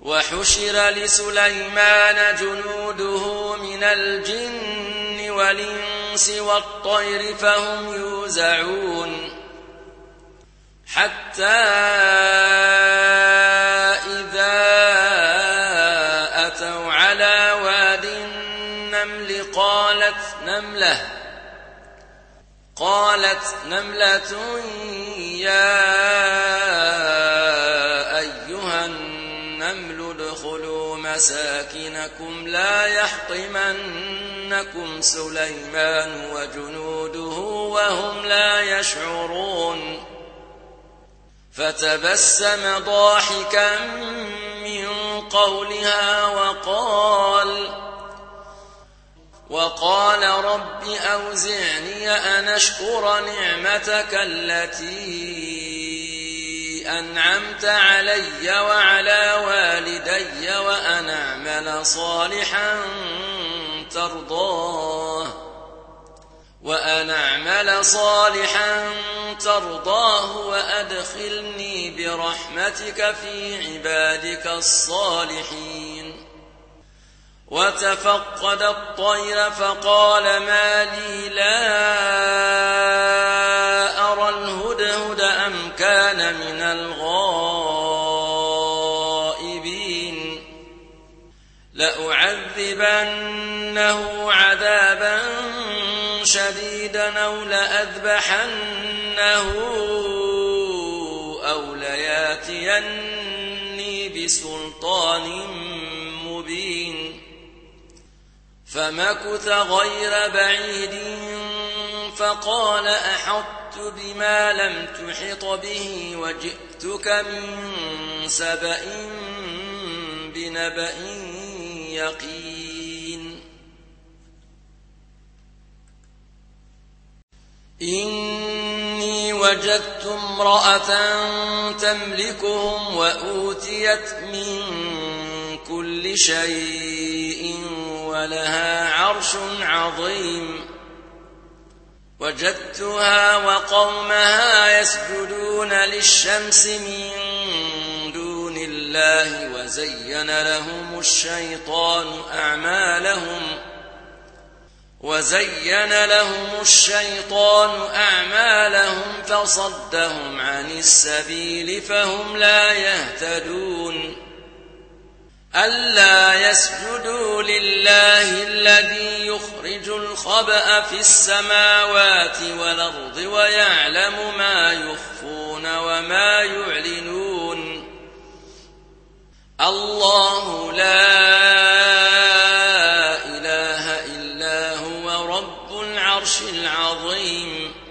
وحشر لسليمان جنوده من الجن والإنس والطير فهم يوزعون حتى إذا أتوا على واد النمل قالت نملة يا أيها النمل ادخلوا مساكنكم لا يحطمنكم سليمان وجنوده وهم لا يشعرون فتبسم ضاحكا من قولها وقال رب أوزعني أن أشكر نعمتك التي أنعمت علي وعلى والدي وأن أعمل صالحا ترضاه وأدخلني برحمتك في عبادك الصالحين وتفقد الطير فقال ما لي لا أرى الهدهد أم كان من الغائبين لأعذبنه عذابا شديدا أو لأذبحنه أو لياتيني بسلطان مبين فمكث غير بعيد فقال أحطت بما لم تحط به وجئتك من سبأ بنبأ يقين إني وجدت امرأة تملكهم وأوتيت من كل شيء ولها عرش عظيم وجدتها وقومها يسجدون للشمس من دون الله وزين لهم الشيطان أعمالهم فصدهم عن السبيل فهم لا يهتدون ألا يسجدوا لله الذي يخرج الخبأ في السماوات والأرض ويعلم ما يخفون وما يعلنون الله لا إله إلا هو رب العرش العظيم